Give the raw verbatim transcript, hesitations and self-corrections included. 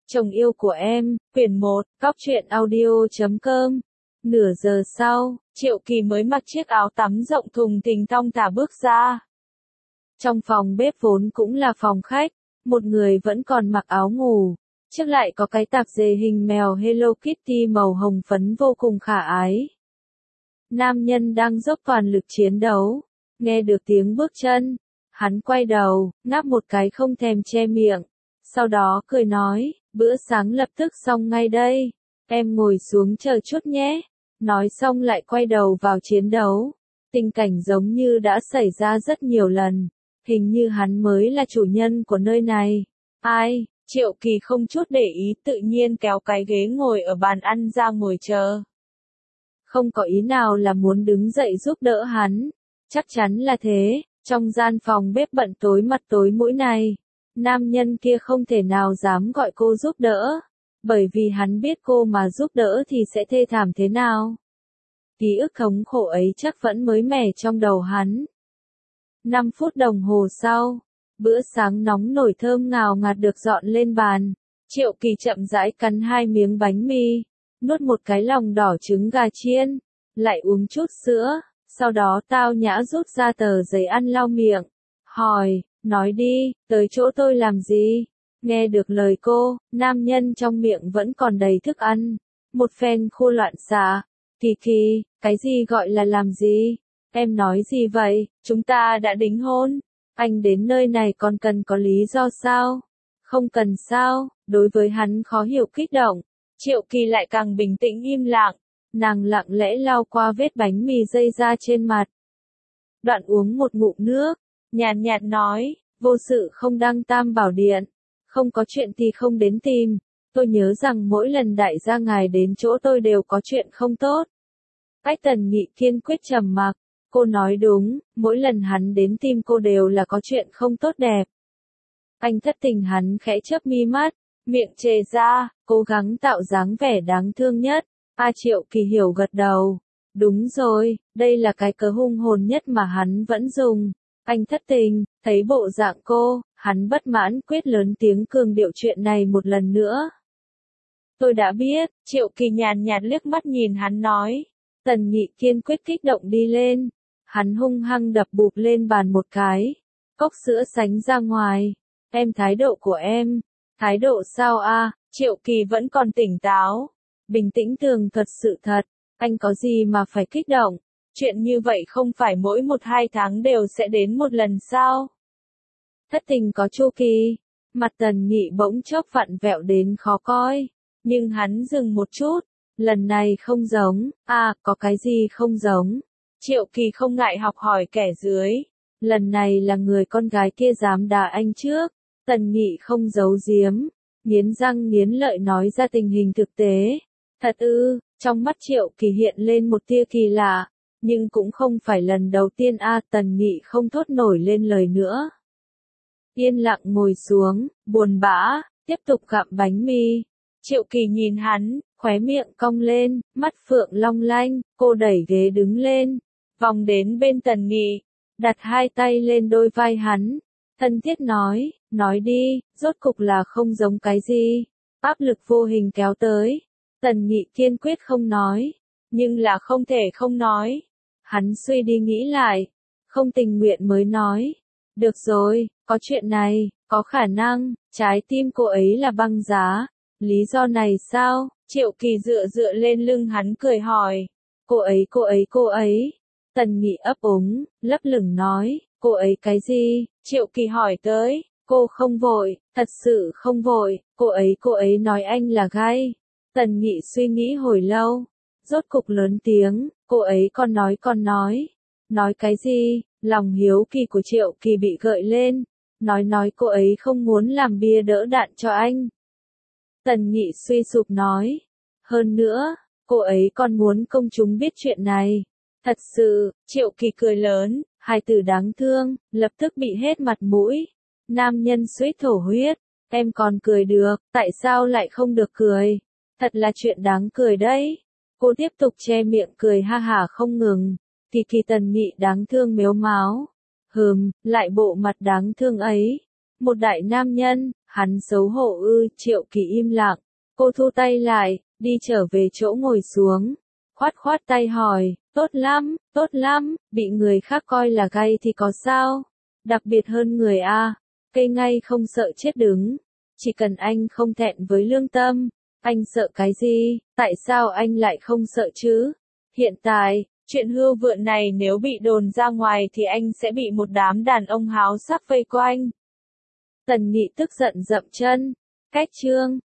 Chồng yêu của em, quyển một, cóc truyện audio chấm com. Nửa giờ sau, Triệu Kỳ mới mặc chiếc áo tắm rộng thùng thình thong thả bước ra. Trong phòng bếp vốn cũng là phòng khách, một người vẫn còn mặc áo ngủ, trước lại có cái tạp dề hình mèo Hello Kitty màu hồng phấn vô cùng khả ái. Nam nhân đang dốc toàn lực chiến đấu, nghe được tiếng bước chân, hắn quay đầu, ngáp một cái không thèm che miệng, sau đó cười nói, bữa sáng lập tức xong ngay đây, em ngồi xuống chờ chút nhé. Nói xong lại quay đầu vào chiến đấu. Tình cảnh giống như đã xảy ra rất nhiều lần, hình như hắn mới là chủ nhân của nơi này. Ai, Triệu Kỳ không chút để ý tự nhiên kéo cái ghế ngồi ở bàn ăn ra ngồi chờ. Không có ý nào là muốn đứng dậy giúp đỡ hắn. Chắc chắn là thế, trong gian phòng bếp bận tối mặt tối mũi này, nam nhân kia không thể nào dám gọi cô giúp đỡ, bởi vì hắn biết cô mà giúp đỡ thì sẽ thê thảm thế nào. Ký ức thống khổ ấy chắc vẫn mới mẻ trong đầu hắn. năm phút đồng hồ sau, bữa sáng nóng nổi thơm ngào ngạt được dọn lên bàn. Triệu Kỳ chậm rãi cắn hai miếng bánh mì, nuốt một cái lòng đỏ trứng gà chiên, lại uống chút sữa, sau đó tao nhã rút ra tờ giấy ăn lau miệng, hỏi, nói đi, tới chỗ tôi làm gì? Nghe được lời cô, nam nhân trong miệng vẫn còn đầy thức ăn, một phen khô loạn xạ. Kỳ Kỳ, cái gì gọi là làm gì? Em nói gì vậy? Chúng ta đã đính hôn. Anh đến nơi này còn cần có lý do sao? Không cần sao? Đối với hắn khó hiểu kích động, Triệu Kỳ lại càng bình tĩnh im lặng. Nàng lặng lẽ lau qua vết bánh mì dây ra trên mặt. Đoạn uống một ngụm nước, nhàn nhạt nói, vô sự không đăng tam bảo điện. Không có chuyện thì không đến tìm. Tôi nhớ rằng mỗi lần đại gia ngài đến chỗ tôi đều có chuyện không tốt. Cách Tần Nghị kiên quyết trầm mặc. Cô nói đúng, mỗi lần hắn đến tìm cô đều là có chuyện không tốt đẹp. Anh thất tình hắn khẽ chớp mi mắt, miệng chề ra, cố gắng tạo dáng vẻ đáng thương nhất. A Triệu Kỳ hiểu gật đầu. Đúng rồi, đây là cái cớ hung hồn nhất mà hắn vẫn dùng. Anh thất tình, thấy bộ dạng cô, hắn bất mãn quyết lớn tiếng cường điệu chuyện này một lần nữa. Tôi đã biết, Triệu Kỳ nhàn nhạt liếc mắt nhìn hắn nói. Tần Nghị kiên quyết kích động đi lên. Hắn hung hăng đập bụp lên bàn một cái. Cốc sữa sánh ra ngoài. Em thái độ của em. Thái độ sao a? Triệu Kỳ vẫn còn tỉnh táo. Bình tĩnh tường thuật sự thật. Anh có gì mà phải kích động? Chuyện như vậy không phải mỗi một hai tháng đều sẽ đến một lần sao? Thất tình có chu kỳ. Mặt Tần Nghị bỗng chốc vặn vẹo đến khó coi. Nhưng hắn dừng một chút. Lần này không giống. À, có cái gì không giống? Triệu Kỳ không ngại học hỏi kẻ dưới. Lần này là người con gái kia dám đá anh trước. Tần Nghị không giấu giếm. Nghiến răng nghiến lợi nói ra tình hình thực tế. Thật ư, trong mắt Triệu Kỳ hiện lên một tia kỳ lạ. Nhưng cũng không phải lần đầu tiên a à, Tần Nghị không thốt nổi lên lời nữa. Yên lặng ngồi xuống, buồn bã, tiếp tục gặm bánh mì. Triệu Kỳ nhìn hắn, khóe miệng cong lên, mắt phượng long lanh, cô đẩy ghế đứng lên, vòng đến bên Tần Nghị, đặt hai tay lên đôi vai hắn, thân thiết nói, nói đi, rốt cục là không giống cái gì. Áp lực vô hình kéo tới, Tần Nghị kiên quyết không nói, nhưng là không thể không nói. Hắn suy đi nghĩ lại, không tình nguyện mới nói, được rồi, có chuyện này, có khả năng, trái tim cô ấy là băng giá. Lý do này sao? Triệu Kỳ dựa dựa lên lưng hắn cười hỏi. Cô ấy cô ấy cô ấy. Tần Nghị ấp úng, lấp lửng nói, cô ấy cái gì? Triệu Kỳ hỏi tới, cô không vội, thật sự không vội, cô ấy cô ấy nói anh là gay. Tần Nghị suy nghĩ hồi lâu, rốt cục lớn tiếng, cô ấy còn nói còn nói. Nói cái gì? Lòng hiếu kỳ của Triệu Kỳ bị gợi lên, nói nói cô ấy không muốn làm bia đỡ đạn cho anh. Tần Nghị suy sụp nói. Hơn nữa, cô ấy còn muốn công chúng biết chuyện này. Thật sự, Triệu Kỳ cười lớn, hai từ đáng thương, lập tức bị hết mặt mũi. Nam nhân suýt thổ huyết. Em còn cười được, tại sao lại không được cười? Thật là chuyện đáng cười đấy. Cô tiếp tục che miệng cười ha hả không ngừng. Kỳ Kỳ Tần Nghị đáng thương mếu máo. Hừm, lại bộ mặt đáng thương ấy. Một đại nam nhân, hắn xấu hổ ư, Triệu Kỳ im lặng. Cô thu tay lại, đi trở về chỗ ngồi xuống. Khoát khoát tay hỏi, tốt lắm, tốt lắm, bị người khác coi là gay thì có sao? Đặc biệt hơn người A, cây ngay không sợ chết đứng. Chỉ cần anh không thẹn với lương tâm, anh sợ cái gì, tại sao anh lại không sợ chứ? Hiện tại, chuyện hưu vượn này nếu bị đồn ra ngoài thì anh sẽ bị một đám đàn ông háo sắc vây quanh. Tần Nghị tức giận dậm chân. Cách chương